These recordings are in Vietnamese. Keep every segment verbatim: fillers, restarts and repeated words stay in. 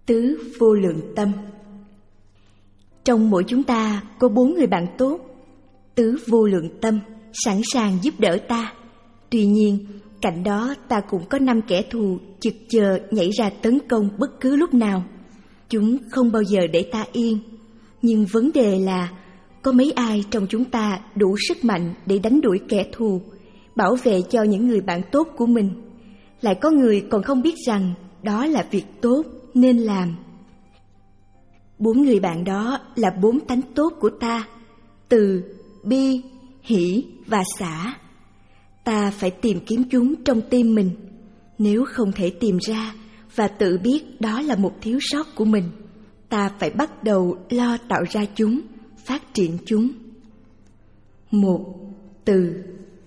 Tứ vô lượng tâm. Trong mỗi chúng ta có bốn người bạn tốt, tứ vô lượng tâm, sẵn sàng giúp đỡ ta. Tuy nhiên, cạnh đó ta cũng có năm kẻ thù chực chờ nhảy ra tấn công bất cứ lúc nào. Chúng không bao giờ để ta yên. Nhưng vấn đề là, có mấy ai trong chúng ta đủ sức mạnh để đánh đuổi kẻ thù, bảo vệ cho những người bạn tốt của mình? Lại có người còn không biết rằng đó là việc tốt nên làm. Bốn người bạn đó là bốn tánh tốt của ta: từ, bi, hỷ và xả. Ta phải tìm kiếm chúng trong tim mình. Nếu không thể tìm ra và tự biết đó là một thiếu sót của mình, ta phải bắt đầu lo tạo ra chúng, phát triển chúng. Một, từ.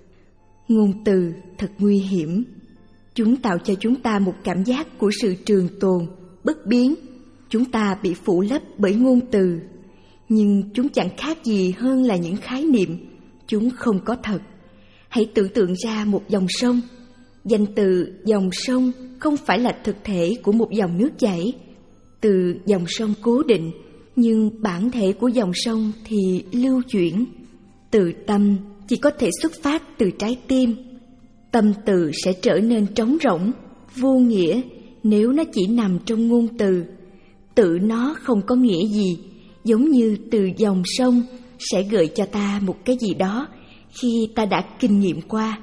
Ngôn từ thật nguy hiểm. Chúng tạo cho chúng ta một cảm giác của sự trường tồn, bất biến. Chúng ta bị phủ lấp bởi ngôn từ, nhưng chúng chẳng khác gì hơn là những khái niệm. Chúng không có thật. Hãy tưởng tượng ra một dòng sông. Danh từ dòng sông không phải là thực thể của một dòng nước chảy. Từ dòng sông cố định, nhưng bản thể của dòng sông thì lưu chuyển. Từ tâm chỉ có thể xuất phát từ trái tim. Tâm từ sẽ trở nên trống rỗng, vô nghĩa nếu nó chỉ nằm trong ngôn từ. Tự nó không có nghĩa gì, giống như từ dòng sông sẽ gợi cho ta một cái gì đó khi ta đã kinh nghiệm qua.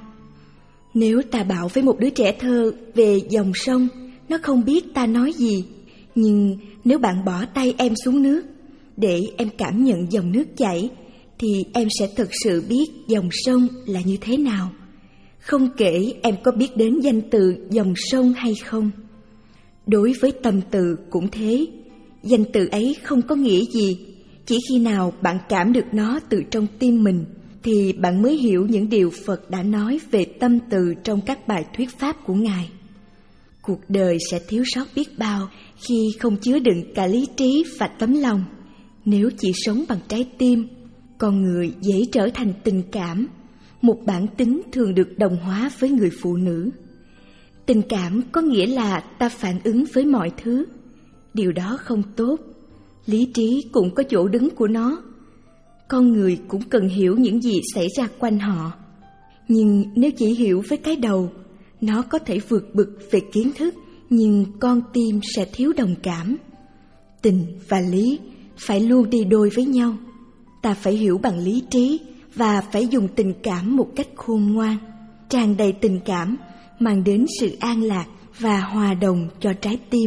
Nếu ta bảo với một đứa trẻ thơ về dòng sông, nó không biết ta nói gì. Nhưng nếu bạn bỏ tay em xuống nước để em cảm nhận dòng nước chảy, thì em sẽ thực sự biết dòng sông là như thế nào, không kể em có biết đến danh từ dòng sông hay không. Đối với tâm từ cũng thế. Danh từ ấy không có nghĩa gì. Chỉ khi nào bạn cảm được nó từ trong tim mình, thì bạn mới hiểu những điều Phật đã nói về tâm từ trong các bài thuyết pháp của Ngài. Cuộc đời sẽ thiếu sót biết bao khi không chứa đựng cả lý trí và tấm lòng. Nếu chỉ sống bằng trái tim, con người dễ trở thành tình cảm, một bản tính thường được đồng hóa với người phụ nữ. Tình cảm có nghĩa là ta phản ứng với mọi thứ. Điều đó không tốt. Lý trí cũng có chỗ đứng của nó. Con người cũng cần hiểu những gì xảy ra quanh họ. Nhưng nếu chỉ hiểu với cái đầu, nó có thể vượt bực về kiến thức, nhưng con tim sẽ thiếu đồng cảm. Tình và lý phải luôn đi đôi với nhau. Ta phải hiểu bằng lý trí và phải dùng tình cảm một cách khôn ngoan, tràn đầy tình cảm, mang đến sự an lạc và hòa đồng cho trái tim.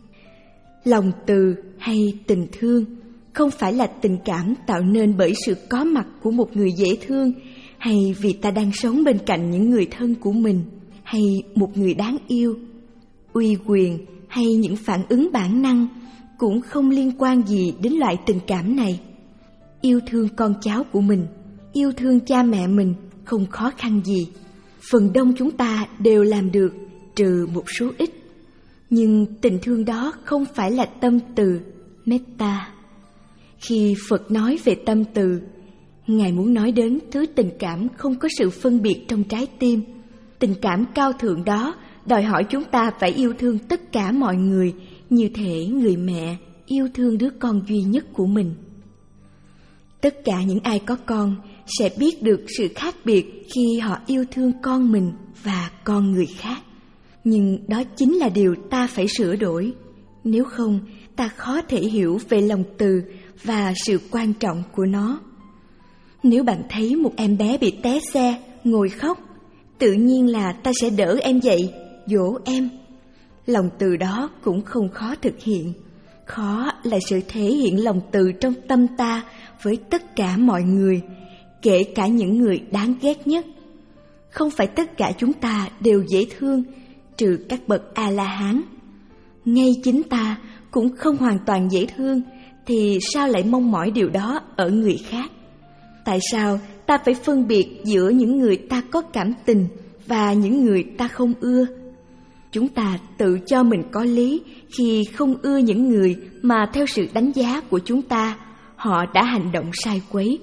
Lòng từ hay tình thương không phải là tình cảm tạo nên bởi sự có mặt của một người dễ thương, hay vì ta đang sống bên cạnh những người thân của mình, hay một người đáng yêu. Uy quyền hay những phản ứng bản năng cũng không liên quan gì đến loại tình cảm này. Yêu thương con cháu của mình, yêu thương cha mẹ mình không khó khăn gì. Phần đông chúng ta đều làm được, trừ một số ít. Nhưng tình thương đó không phải là tâm từ, metta. Khi Phật nói về tâm từ, Ngài muốn nói đến thứ tình cảm không có sự phân biệt trong trái tim. Tình cảm cao thượng đó đòi hỏi chúng ta phải yêu thương tất cả mọi người, như thể người mẹ yêu thương đứa con duy nhất của mình. Tất cả những ai có con sẽ biết được sự khác biệt khi họ yêu thương con mình và con người khác. Nhưng đó chính là điều ta phải sửa đổi. Nếu không, ta khó thể hiểu về lòng từ và sự quan trọng của nó. Nếu bạn thấy một em bé bị té xe, ngồi khóc, tự nhiên là ta sẽ đỡ em dậy, dỗ em. Lòng từ đó cũng không khó thực hiện. Khó là sự thể hiện lòng từ trong tâm ta với tất cả mọi người, kể cả những người đáng ghét nhất. Không phải tất cả chúng ta đều dễ thương, trừ các bậc A-la-hán. Ngay chính ta cũng không hoàn toàn dễ thương, thì sao lại mong mỏi điều đó ở người khác? Tại sao ta phải phân biệt giữa những người ta có cảm tình và những người ta không ưa? Chúng ta tự cho mình có lý khi không ưa những người mà theo sự đánh giá của chúng ta, họ đã hành động sai quấy.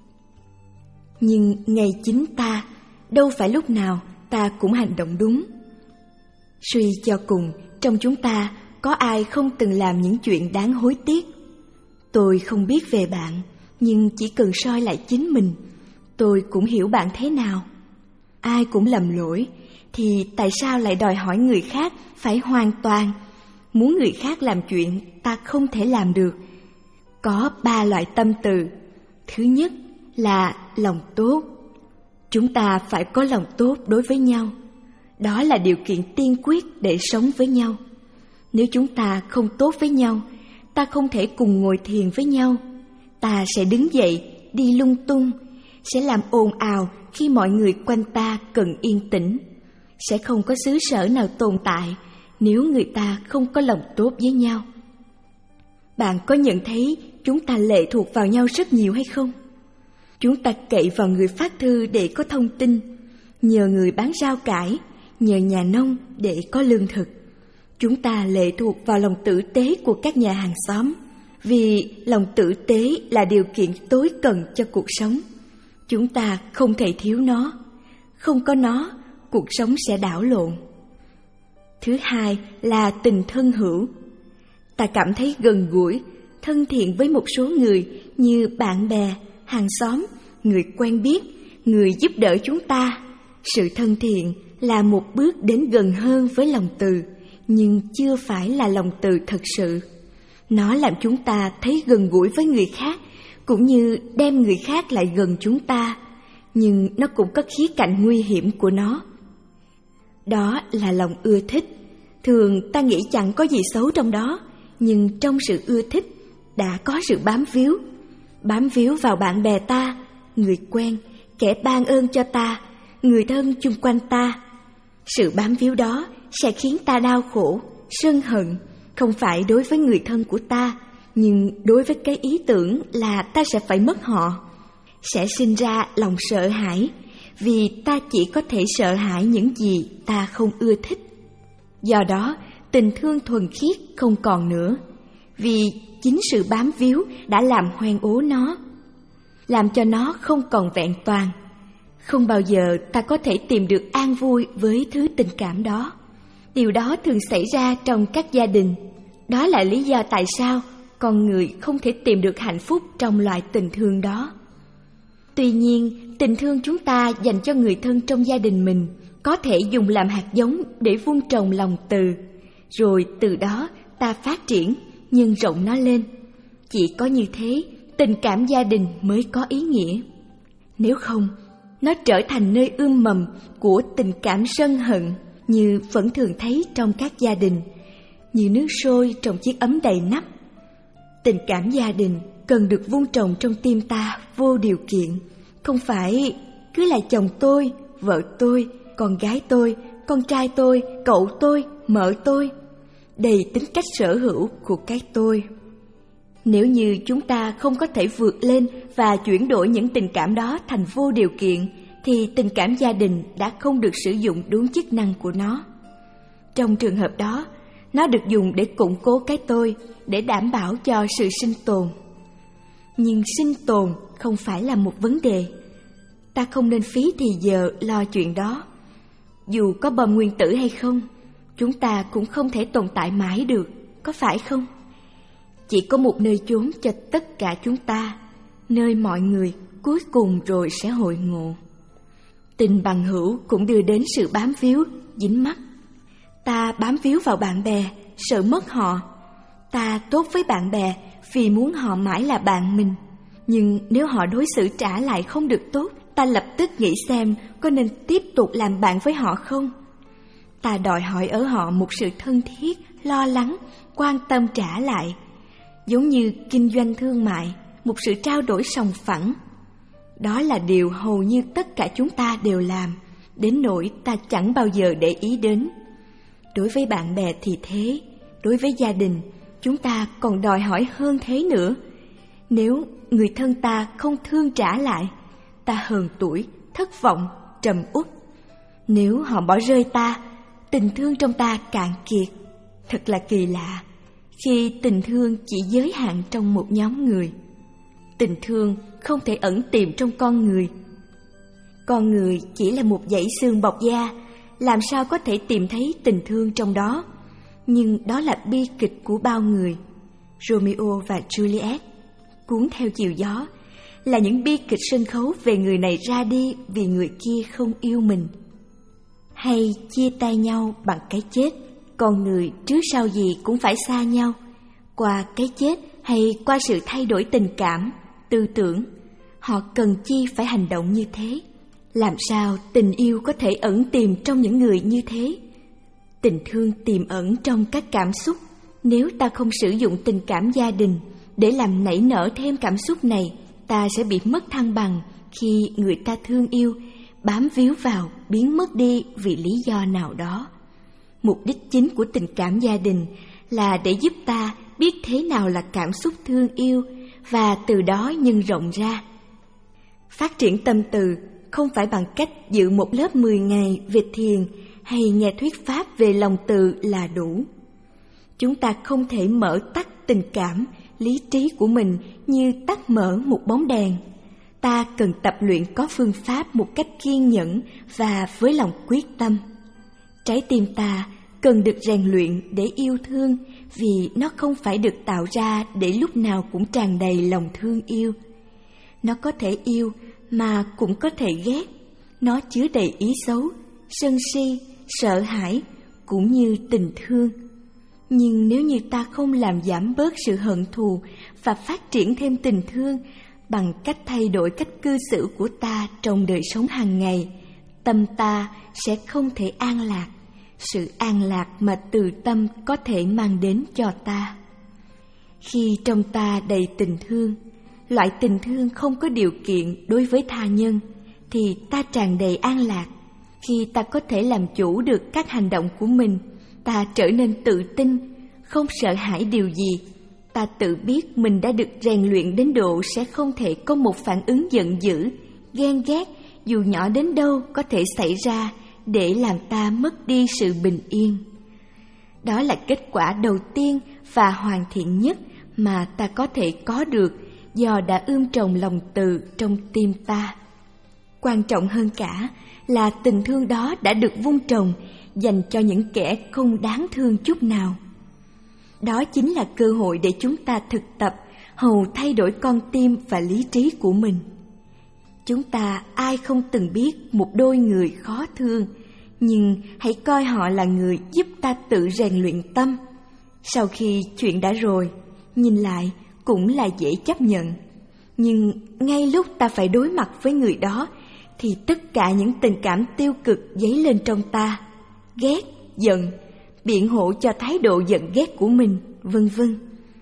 Nhưng ngay chính ta, đâu phải lúc nào ta cũng hành động đúng. Suy cho cùng, trong chúng ta có ai không từng làm những chuyện đáng hối tiếc. Tôi không biết về bạn, nhưng chỉ cần soi lại chính mình, tôi cũng hiểu bạn thế nào. Ai cũng lầm lỗi, thì tại sao lại đòi hỏi người khác phải hoàn toàn? Muốn người khác làm chuyện ta không thể làm được. Có ba loại tâm từ. Thứ nhất là lòng tốt. Chúng ta phải có lòng tốt đối với nhau. Đó là điều kiện tiên quyết để sống với nhau. Nếu chúng ta không tốt với nhau, ta không thể cùng ngồi thiền với nhau. Ta sẽ đứng dậy, đi lung tung, sẽ làm ồn ào khi mọi người quanh ta cần yên tĩnh. Sẽ không có xứ sở nào tồn tại nếu người ta không có lòng tốt với nhau. Bạn có nhận thấy chúng ta lệ thuộc vào nhau rất nhiều hay không? Chúng ta cậy vào người phát thư để có thông tin, nhờ người bán rau cải, nhờ nhà nông để có lương thực. Chúng ta lệ thuộc vào lòng tử tế của các nhà hàng xóm, vì lòng tử tế là điều kiện tối cần cho cuộc sống. Chúng ta không thể thiếu nó. Không có nó, cuộc sống sẽ đảo lộn. Thứ hai là tình thân hữu. Ta cảm thấy gần gũi, thân thiện với một số người như bạn bè, hàng xóm, người quen biết, người giúp đỡ chúng ta. Sự thân thiện là một bước đến gần hơn với lòng từ, nhưng chưa phải là lòng từ thật sự. Nó làm chúng ta thấy gần gũi với người khác, cũng như đem người khác lại gần chúng ta, nhưng nó cũng có khía cạnh nguy hiểm của nó. Đó là lòng ưa thích. Thường ta nghĩ chẳng có gì xấu trong đó, nhưng trong sự ưa thích đã có sự bám víu. Bám víu vào bạn bè ta, người quen, kẻ ban ơn cho ta, người thân chung quanh ta. Sự bám víu đó sẽ khiến ta đau khổ, sân hận, không phải đối với người thân của ta, nhưng đối với cái ý tưởng là ta sẽ phải mất họ. Sẽ sinh ra lòng sợ hãi, vì ta chỉ có thể sợ hãi những gì ta không ưa thích. Do đó, tình thương thuần khiết không còn nữa, vì chính sự bám víu đã làm hoen ố nó, làm cho nó không còn vẹn toàn. Không bao giờ ta có thể tìm được an vui với thứ tình cảm đó. Điều đó thường xảy ra trong các gia đình. Đó là lý do tại sao con người không thể tìm được hạnh phúc trong loại tình thương đó. Tuy nhiên, tình thương chúng ta dành cho người thân trong gia đình mình có thể dùng làm hạt giống để vun trồng lòng từ, rồi từ đó ta phát triển, nhân rộng nó lên. Chỉ có như thế, tình cảm gia đình mới có ý nghĩa. Nếu không, nó trở thành nơi ươm mầm của tình cảm sân hận, như vẫn thường thấy trong các gia đình, như nước sôi trong chiếc ấm đầy nắp. Tình cảm gia đình cần được vun trồng trong tim ta vô điều kiện, không phải cứ là chồng tôi, vợ tôi, con gái tôi, con trai tôi, cậu tôi, mợ tôi, đầy tính cách sở hữu của cái tôi. Nếu như chúng ta không có thể vượt lên và chuyển đổi những tình cảm đó thành vô điều kiện, thì tình cảm gia đình đã không được sử dụng đúng chức năng của nó. Trong trường hợp đó, nó được dùng để củng cố cái tôi, để đảm bảo cho sự sinh tồn. Nhưng sinh tồn không phải là một vấn đề. Ta không nên phí thì giờ lo chuyện đó. Dù có bom nguyên tử hay không, chúng ta cũng không thể tồn tại mãi được, có phải không? Chỉ có một nơi chốn cho tất cả chúng ta, nơi mọi người cuối cùng rồi sẽ hội ngộ. Tình bằng hữu cũng đưa đến sự bám víu, dính mắc. Ta bám víu vào bạn bè, sợ mất họ. Ta tốt với bạn bè vì muốn họ mãi là bạn mình. Nhưng nếu họ đối xử trả lại không được tốt, ta lập tức nghĩ xem có nên tiếp tục làm bạn với họ không. Ta đòi hỏi ở họ một sự thân thiết, lo lắng, quan tâm trả lại, giống như kinh doanh thương mại, một sự trao đổi sòng phẳng. Đó là điều hầu như tất cả chúng ta đều làm, đến nỗi ta chẳng bao giờ để ý đến. Đối với bạn bè thì thế, đối với gia đình, chúng ta còn đòi hỏi hơn thế nữa. Nếu người thân ta không thương trả lại, ta hờn tủi, thất vọng, trầm uất. Nếu họ bỏ rơi ta, tình thương trong ta cạn kiệt. Thật là kỳ lạ, khi tình thương chỉ giới hạn trong một nhóm người. Tình thương không thể ẩn tiềm trong con người. Con người chỉ là một dãy xương bọc da, làm sao có thể tìm thấy tình thương trong đó? nhưng đó là bi kịch của bao người. Romeo và Juliet, cuốn theo chiều gió, là những bi kịch sân khấu về người này ra đi vì người kia không yêu mình. Hay chia tay nhau bằng cái chết, con người trước sau gì cũng phải xa nhau, qua cái chết hay qua sự thay đổi tình cảm, tư tưởng. Họ cần chi phải hành động như thế? Làm sao tình yêu có thể ẩn tìm trong những người như thế? Tình thương tiềm ẩn trong các cảm xúc. Nếu ta không sử dụng tình cảm gia đình để làm nảy nở thêm cảm xúc này, ta sẽ bị mất thăng bằng khi người ta thương yêu bám víu vào, biến mất đi vì lý do nào đó. Mục đích chính của tình cảm gia đình là để giúp ta biết thế nào là cảm xúc thương yêu và từ đó nhân rộng ra. Phát triển tâm từ không phải bằng cách dự một lớp mười ngày về thiền hay nghe thuyết pháp về lòng từ là đủ. Chúng ta không thể mở tắt tình cảm, lý trí của mình như tắt mở một bóng đèn. Ta cần tập luyện có phương pháp một cách kiên nhẫn và với lòng quyết tâm. Trái tim ta cần được rèn luyện để yêu thương, vì nó không phải được tạo ra để lúc nào cũng tràn đầy lòng thương yêu. Nó có thể yêu mà cũng có thể ghét. Nó chứa đầy ý xấu, sân si, sợ hãi cũng như tình thương. Nhưng nếu như ta không làm giảm bớt sự hận thù và phát triển thêm tình thương bằng cách thay đổi cách cư xử của ta trong đời sống hàng ngày, tâm ta sẽ không thể an lạc, sự an lạc mà từ tâm có thể mang đến cho ta. Khi trong ta đầy tình thương, loại tình thương không có điều kiện đối với tha nhân, thì ta tràn đầy an lạc. Khi ta có thể làm chủ được các hành động của mình, ta trở nên tự tin, không sợ hãi điều gì. Ta tự biết mình đã được rèn luyện đến độ sẽ không thể có một phản ứng giận dữ, ghen ghét, dù nhỏ đến đâu có thể xảy ra để làm ta mất đi sự bình yên. Đó là kết quả đầu tiên và hoàn thiện nhất mà ta có thể có được do đã ươm trồng lòng từ trong tim ta. Quan trọng hơn cả là tình thương đó đã được vun trồng dành cho những kẻ không đáng thương chút nào. Đó chính là cơ hội để chúng ta thực tập hầu thay đổi con tim và lý trí của mình. Chúng ta ai không từng biết một đôi người khó thương, nhưng hãy coi họ là người giúp ta tự rèn luyện tâm. Sau khi chuyện đã rồi, nhìn lại cũng là dễ chấp nhận. Nhưng ngay lúc ta phải đối mặt với người đó, thì tất cả những tình cảm tiêu cực dấy lên trong ta, ghét, giận, biện hộ cho thái độ giận ghét của mình, vân vân.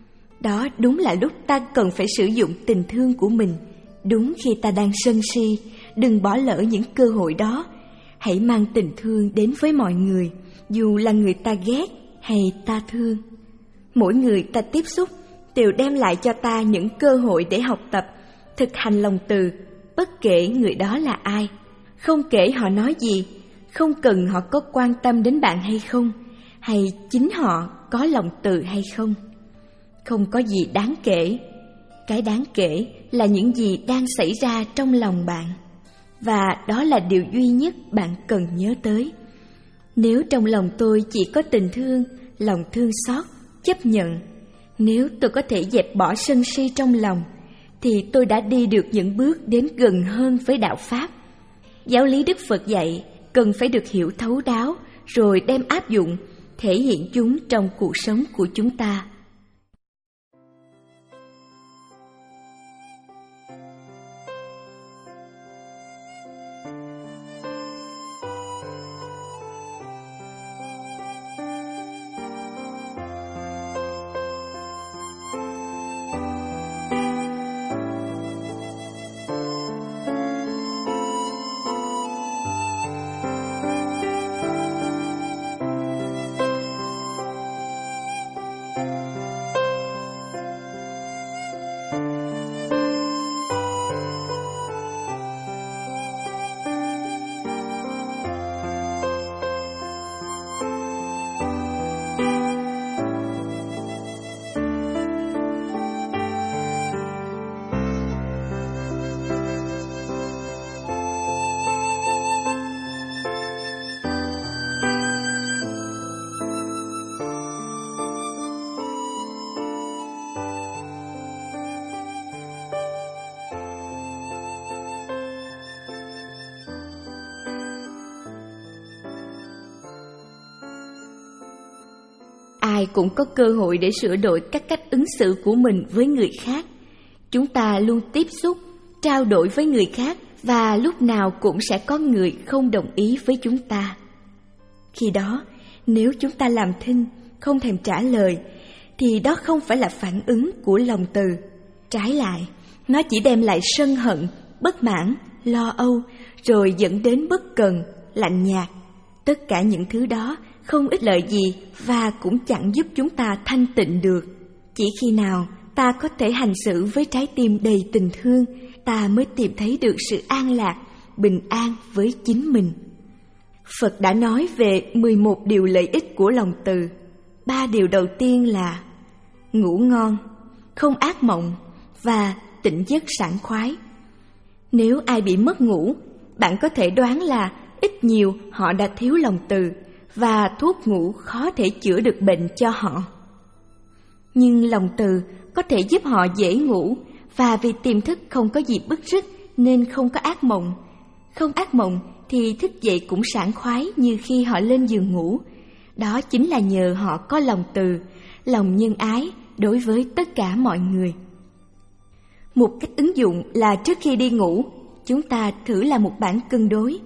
Đó đúng là lúc ta cần phải sử dụng tình thương của mình. Đúng khi ta đang sân si, đừng bỏ lỡ những cơ hội đó. Hãy mang tình thương đến với mọi người, dù là người ta ghét hay ta thương. Mỗi người ta tiếp xúc đều đem lại cho ta những cơ hội để học tập, thực hành lòng từ, bất kể người đó là ai. Không kể họ nói gì, không cần họ có quan tâm đến bạn hay không, hay chính họ có lòng từ hay không. Không có gì đáng kể. Cái đáng kể là những gì đang xảy ra trong lòng bạn. Và đó là điều duy nhất bạn cần nhớ tới. Nếu trong lòng tôi chỉ có tình thương, lòng thương xót, chấp nhận, nếu tôi có thể dẹp bỏ sân si trong lòng, thì tôi đã đi được những bước đến gần hơn với đạo Pháp. Giáo lý Đức Phật dạy cần phải được hiểu thấu đáo, rồi đem áp dụng, thể hiện chúng trong cuộc sống của chúng ta. Ai cũng có cơ hội để sửa đổi các cách ứng xử của mình với người khác. Chúng ta luôn tiếp xúc, trao đổi với người khác và lúc nào cũng sẽ có người không đồng ý với chúng ta. Khi đó, nếu chúng ta làm thinh, không thèm trả lời, thì đó không phải là phản ứng của lòng từ. Trái lại, nó chỉ đem lại sân hận, bất mãn, lo âu, rồi dẫn đến bất cần, lạnh nhạt. Tất cả những thứ đó không ích lợi gì và cũng chẳng giúp chúng ta thanh tịnh được. Chỉ khi nào ta có thể hành xử với trái tim đầy tình thương, ta mới tìm thấy được sự an lạc, bình an với chính mình. Phật đã nói về mười một điều lợi ích của lòng từ. Ba điều đầu tiên là ngủ ngon, không ác mộng và tỉnh giấc sảng khoái. Nếu ai bị mất ngủ, bạn có thể đoán là ít nhiều họ đã thiếu lòng từ và thuốc ngủ khó thể chữa được bệnh cho họ. Nhưng lòng từ có thể giúp họ dễ ngủ, và vì tiềm thức không có gì bứt rứt nên không có ác mộng. Không ác mộng thì thức dậy cũng sảng khoái như khi họ lên giường ngủ. Đó chính là nhờ họ có lòng từ, lòng nhân ái đối với tất cả mọi người. Một cách ứng dụng là trước khi đi ngủ, chúng ta thử làm một bảng cân đối.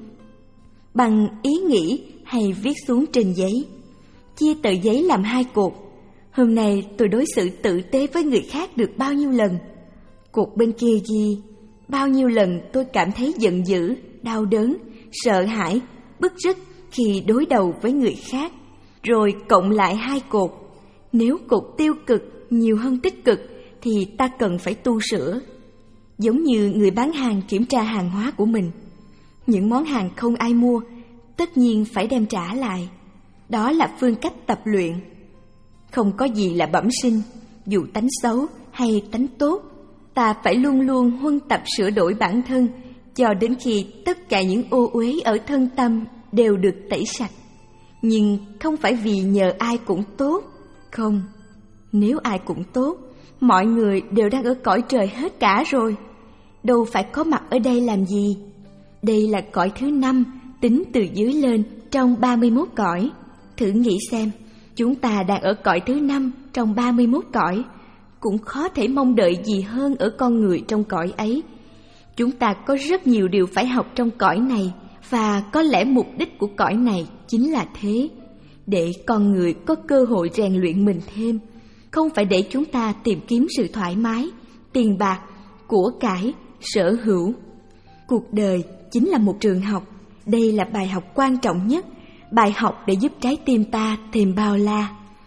Bằng ý nghĩ hay viết xuống trên giấy. Chia tờ giấy làm hai cột. Hôm nay tôi đối xử tử tế với người khác được bao nhiêu lần? Cột bên kia ghi bao nhiêu lần tôi cảm thấy giận dữ, đau đớn, sợ hãi, bứt rứt khi đối đầu với người khác. Rồi cộng lại hai cột. Nếu cột tiêu cực nhiều hơn tích cực thì ta cần phải tu sửa. Giống như người bán hàng kiểm tra hàng hóa của mình. Những món hàng không ai mua, tất nhiên phải đem trả lại. Đó là phương cách tập luyện. Không có gì là bẩm sinh, dù tánh xấu hay tánh tốt. Ta phải luôn luôn huân tập sửa đổi bản thân, cho đến khi tất cả những ô uế ở thân tâm đều được tẩy sạch. Nhưng không phải vì nhờ ai cũng tốt. Không, nếu ai cũng tốt, mọi người đều đang ở cõi trời hết cả rồi. Đâu phải có mặt ở đây làm gì. Đây là cõi thứ năm, tính từ dưới lên trong ba mươi mốt cõi. Thử nghĩ xem, chúng ta đang ở cõi thứ năm trong ba mươi mốt cõi. Cũng khó thể mong đợi gì hơn ở con người trong cõi ấy. Chúng ta có rất nhiều điều phải học trong cõi này, và có lẽ mục đích của cõi này chính là thế, để con người có cơ hội rèn luyện mình thêm, không phải để chúng ta tìm kiếm sự thoải mái, tiền bạc, của cải, sở hữu. Cuộc đời chính là một trường học. Đây là bài học quan trọng nhất, bài học để giúp trái tim ta thêm bao la.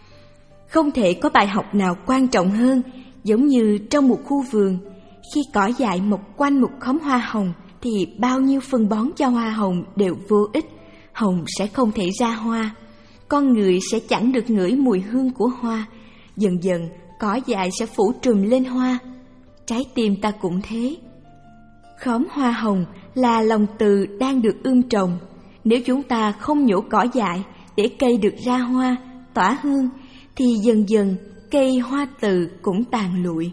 Không thể có bài học nào quan trọng hơn. Giống như trong một khu vườn, khi cỏ dại mọc quanh một khóm hoa hồng thì bao nhiêu phân bón cho hoa hồng đều vô ích, hồng sẽ không thể ra hoa. Con người sẽ chẳng được ngửi mùi hương của hoa. Dần dần cỏ dại sẽ phủ trùm lên hoa. Trái tim ta cũng thế. Khóm hoa hồng là lòng từ đang được ươm trồng. Nếu chúng ta không nhổ cỏ dại để cây được ra hoa, tỏa hương, thì dần dần cây hoa từ cũng tàn lụi.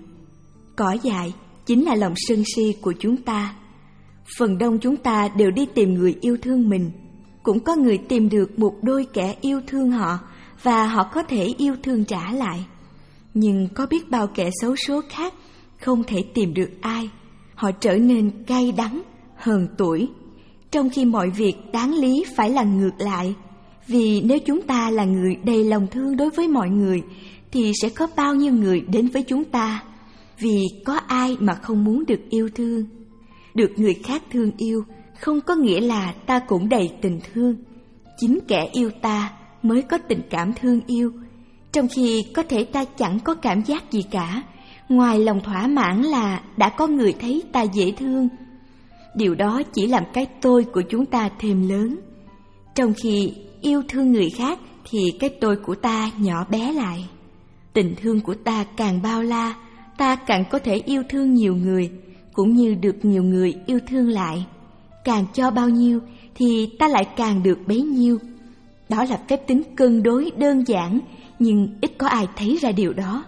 Cỏ dại chính là lòng sân si của chúng ta. Phần đông chúng ta đều đi tìm người yêu thương mình. Cũng có người tìm được một đôi kẻ yêu thương họ, và họ có thể yêu thương trả lại. Nhưng có biết bao kẻ xấu số khác không thể tìm được ai. Họ trở nên cay đắng, hờn tủi, trong khi mọi việc đáng lý phải là ngược lại. Vì nếu chúng ta là người đầy lòng thương đối với mọi người, thì sẽ có bao nhiêu người đến với chúng ta. Vì có ai mà không muốn được yêu thương. Được người khác thương yêu không có nghĩa là ta cũng đầy tình thương. Chính kẻ yêu ta mới có tình cảm thương yêu, trong khi có thể ta chẳng có cảm giác gì cả, ngoài lòng thỏa mãn là đã có người thấy ta dễ thương. Điều đó chỉ làm cái tôi của chúng ta thêm lớn. Trong khi yêu thương người khác thì cái tôi của ta nhỏ bé lại. Tình thương của ta càng bao la, ta càng có thể yêu thương nhiều người, cũng như được nhiều người yêu thương lại. Càng cho bao nhiêu thì ta lại càng được bấy nhiêu. Đó là phép tính cân đối đơn giản, nhưng ít có ai thấy ra điều đó.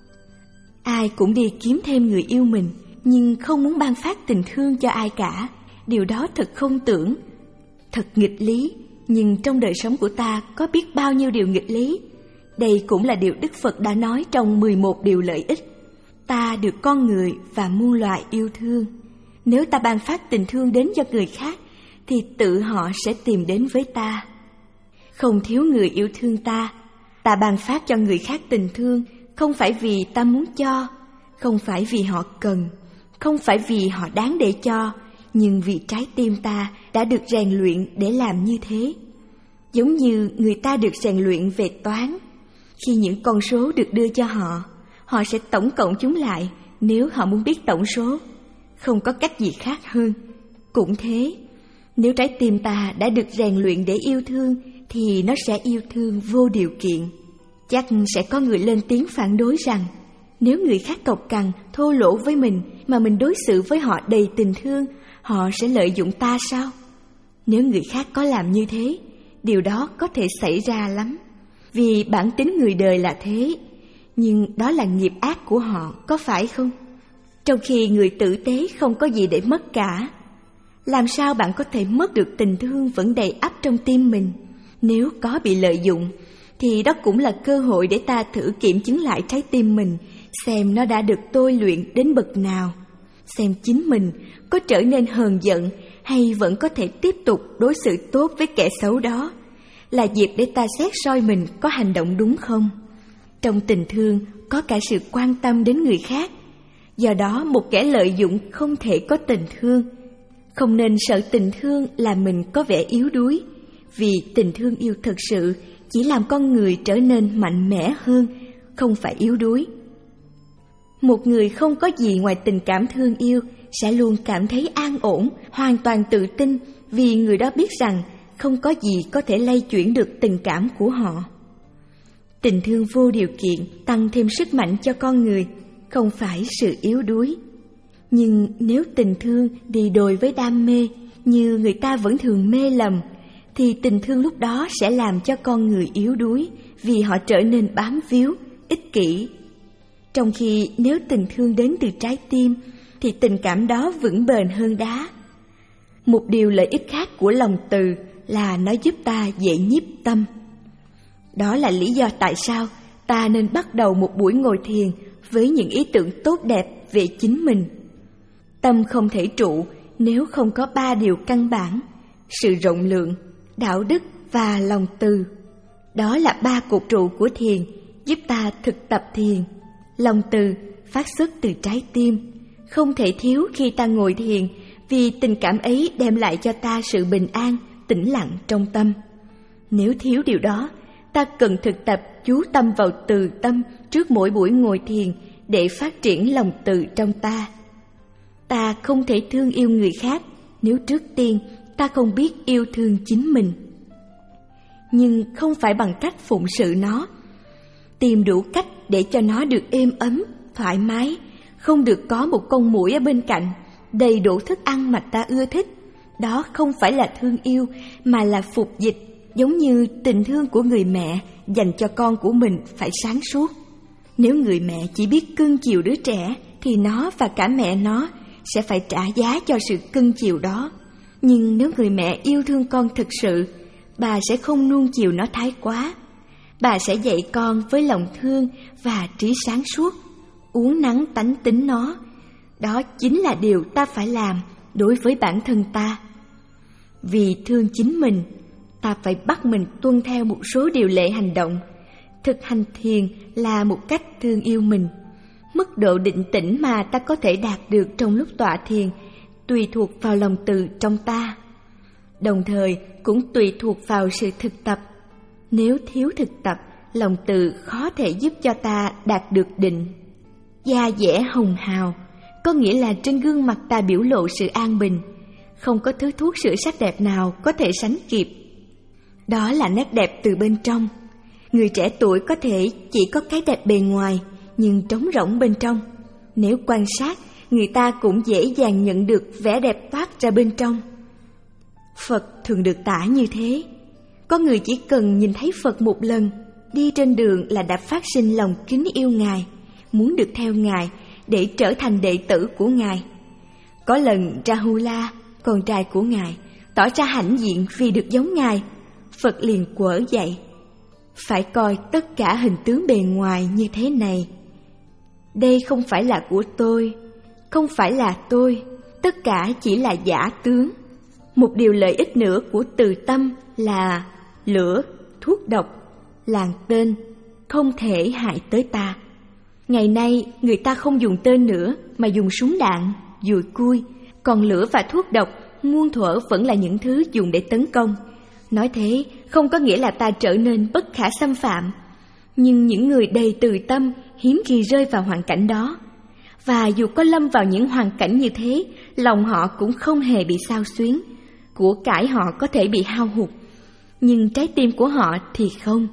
Ai cũng đi kiếm thêm người yêu mình, nhưng không muốn ban phát tình thương cho ai cả. Điều đó thật không tưởng, thật nghịch lý. Nhưng trong đời sống của ta có biết bao nhiêu điều nghịch lý. Đây cũng là điều Đức Phật đã nói trong mười một điều lợi ích. Ta được con người và muôn loài yêu thương. Nếu ta ban phát tình thương đến cho người khác, thì tự họ sẽ tìm đến với ta. Không thiếu người yêu thương ta. Ta ban phát cho người khác tình thương không phải vì ta muốn cho, không phải vì họ cần, không phải vì họ đáng để cho, nhưng vì trái tim ta đã được rèn luyện để làm như thế. Giống như người ta được rèn luyện về toán. Khi những con số được đưa cho họ, họ sẽ tổng cộng chúng lại nếu họ muốn biết tổng số. Không có cách gì khác hơn. Cũng thế, nếu trái tim ta đã được rèn luyện để yêu thương, thì nó sẽ yêu thương vô điều kiện. Chắc sẽ có người lên tiếng phản đối rằng, nếu người khác cộc cằn, thô lỗ với mình mà mình đối xử với họ đầy tình thương, họ sẽ lợi dụng ta sao? Nếu người khác có làm như thế, điều đó có thể xảy ra lắm. Vì bản tính người đời là thế, nhưng đó là nghiệp ác của họ, có phải không? Trong khi người tử tế không có gì để mất cả. Làm sao bạn có thể mất được tình thương vẫn đầy ắp trong tim mình? Nếu có bị lợi dụng, thì đó cũng là cơ hội để ta thử kiểm chứng lại trái tim mình, xem nó đã được tôi luyện đến bậc nào, xem chính mình có trở nên hờn giận hay vẫn có thể tiếp tục đối xử tốt với kẻ xấu đó, là dịp để ta xét soi mình có hành động đúng không. Trong tình thương có cả sự quan tâm đến người khác, do đó một kẻ lợi dụng không thể có tình thương. Không nên sợ tình thương làm mình có vẻ yếu đuối, vì tình thương yêu thực sự chỉ làm con người trở nên mạnh mẽ hơn, không phải yếu đuối. Một người không có gì ngoài tình cảm thương yêu sẽ luôn cảm thấy an ổn, hoàn toàn tự tin, vì người đó biết rằng không có gì có thể lay chuyển được tình cảm của họ. Tình thương vô điều kiện tăng thêm sức mạnh cho con người, không phải sự yếu đuối. Nhưng nếu tình thương đi đôi với đam mê, như người ta vẫn thường mê lầm, thì tình thương lúc đó sẽ làm cho con người yếu đuối, vì họ trở nên bám víu, ích kỷ. Trong khi nếu tình thương đến từ trái tim, thì tình cảm đó vững bền hơn đá. Một điều lợi ích khác của lòng từ là nó giúp ta dễ nhiếp tâm. Đó là lý do tại sao ta nên bắt đầu một buổi ngồi thiền với những ý tưởng tốt đẹp về chính mình. Tâm không thể trụ nếu không có ba điều căn bản: sự rộng lượng, đạo đức và lòng từ. Đó là ba cột trụ của thiền, giúp ta thực tập thiền. Lòng từ phát xuất từ trái tim, không thể thiếu khi ta ngồi thiền, vì tình cảm ấy đem lại cho ta sự bình an, tĩnh lặng trong tâm. Nếu thiếu điều đó, ta cần thực tập chú tâm vào từ tâm trước mỗi buổi ngồi thiền để phát triển lòng từ trong ta. Ta không thể thương yêu người khác nếu trước tiên ta không biết yêu thương chính mình. Nhưng không phải bằng cách phụng sự nó. Tìm đủ cách để cho nó được êm ấm, thoải mái, không được có một con muỗi ở bên cạnh, đầy đủ thức ăn mà ta ưa thích. Đó không phải là thương yêu, mà là phục dịch, giống như tình thương của người mẹ dành cho con của mình phải sáng suốt. Nếu người mẹ chỉ biết cưng chiều đứa trẻ, thì nó và cả mẹ nó sẽ phải trả giá cho sự cưng chiều đó. Nhưng nếu người mẹ yêu thương con thực sự, bà sẽ không nuông chiều nó thái quá. Bà sẽ dạy con với lòng thương và trí sáng suốt, uốn nắn tánh tính nó. Đó chính là điều ta phải làm đối với bản thân ta. Vì thương chính mình, ta phải bắt mình tuân theo một số điều lệ hành động. Thực hành thiền là một cách thương yêu mình. Mức độ định tĩnh mà ta có thể đạt được trong lúc tọa thiền tùy thuộc vào lòng từ trong ta, đồng thời cũng tùy thuộc vào sự thực tập. Nếu thiếu thực tập, lòng từ khó thể giúp cho ta đạt được định. Da dẻ hồng hào, có nghĩa là trên gương mặt ta biểu lộ sự an bình. Không có thứ thuốc sửa sắc đẹp nào có thể sánh kịp. Đó là nét đẹp từ bên trong. Người trẻ tuổi có thể chỉ có cái đẹp bề ngoài, nhưng trống rỗng bên trong. Nếu quan sát, người ta cũng dễ dàng nhận được vẻ đẹp toát ra bên trong. Phật thường được tả như thế. Có người chỉ cần nhìn thấy Phật một lần, đi trên đường là đã phát sinh lòng kính yêu Ngài, muốn được theo Ngài để trở thành đệ tử của Ngài. Có lần Rahula, con trai của Ngài, tỏ ra hãnh diện vì được giống Ngài. Phật liền quở dạy: phải coi tất cả hình tướng bề ngoài như thế này. Đây không phải là của tôi, không phải là tôi, tất cả chỉ là giả tướng. Một điều lợi ích nữa của từ tâm là lửa, thuốc độc, làng tên, không thể hại tới ta. Ngày nay người ta không dùng tên nữa mà dùng súng đạn, dùi cui, còn lửa và thuốc độc muôn thuở vẫn là những thứ dùng để tấn công. Nói thế không có nghĩa là ta trở nên bất khả xâm phạm, nhưng những người đầy từ tâm hiếm khi rơi vào hoàn cảnh đó. Và dù có lâm vào những hoàn cảnh như thế, lòng họ cũng không hề bị xao xuyến. Của cải họ có thể bị hao hụt, nhưng trái tim của họ thì không.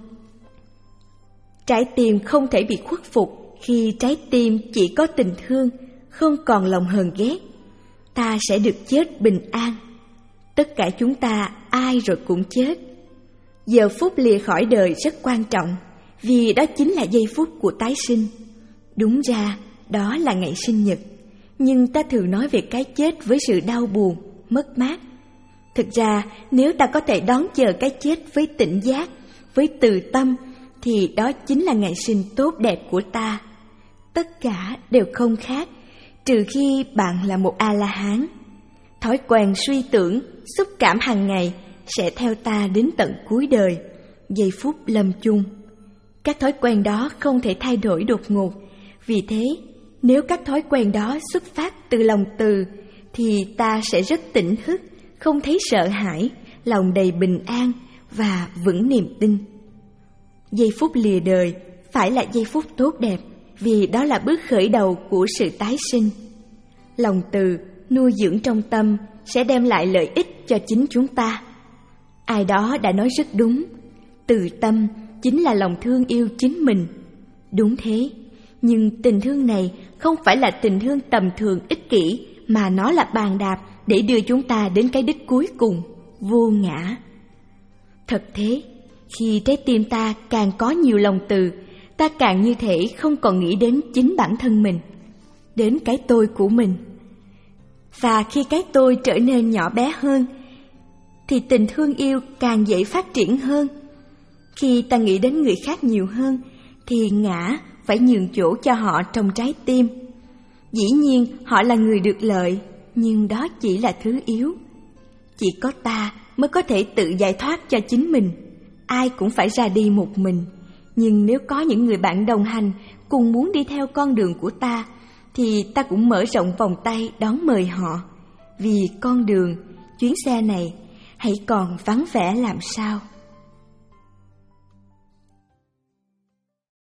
Trái tim không thể bị khuất phục khi trái tim chỉ có tình thương, không còn lòng hờn ghét. Ta sẽ được chết bình an. Tất cả chúng ta ai rồi cũng chết. Giờ phút lìa khỏi đời rất quan trọng, vì đó chính là giây phút của tái sinh. Đúng ra đó là ngày sinh nhật, nhưng ta thường nói về cái chết với sự đau buồn, mất mát. Thực ra nếu ta có thể đón chờ cái chết với tỉnh giác, với từ tâm, thì đó chính là ngày sinh tốt đẹp của ta. Tất cả đều không khác, trừ khi bạn là một A-la-hán. Thói quen suy tưởng, xúc cảm hàng ngày sẽ theo ta đến tận cuối đời, giây phút lâm chung. Các thói quen đó không thể thay đổi đột ngột. Vì thế, nếu các thói quen đó xuất phát từ lòng từ, thì ta sẽ rất tỉnh thức, không thấy sợ hãi, lòng đầy bình an và vững niềm tin. Giây phút lìa đời phải là giây phút tốt đẹp, vì đó là bước khởi đầu của sự tái sinh. Lòng từ nuôi dưỡng trong tâm sẽ đem lại lợi ích cho chính chúng ta. Ai đó đã nói rất đúng, từ tâm chính là lòng thương yêu chính mình. Đúng thế, nhưng tình thương này không phải là tình thương tầm thường ích kỷ, mà nó là bàn đạp để đưa chúng ta đến cái đích cuối cùng, vô ngã. Thật thế, khi trái tim ta càng có nhiều lòng từ, ta càng như thể không còn nghĩ đến chính bản thân mình, đến cái tôi của mình. Và khi cái tôi trở nên nhỏ bé hơn, thì tình thương yêu càng dễ phát triển hơn. Khi ta nghĩ đến người khác nhiều hơn, thì ngã phải nhường chỗ cho họ trong trái tim. Dĩ nhiên họ là người được lợi, nhưng đó chỉ là thứ yếu. Chỉ có ta mới có thể tự giải thoát cho chính mình. Ai cũng phải ra đi một mình, nhưng nếu có những người bạn đồng hành cùng muốn đi theo con đường của ta, thì ta cũng mở rộng vòng tay đón mời họ. Vì con đường, chuyến xe này hãy còn vắng vẻ làm sao.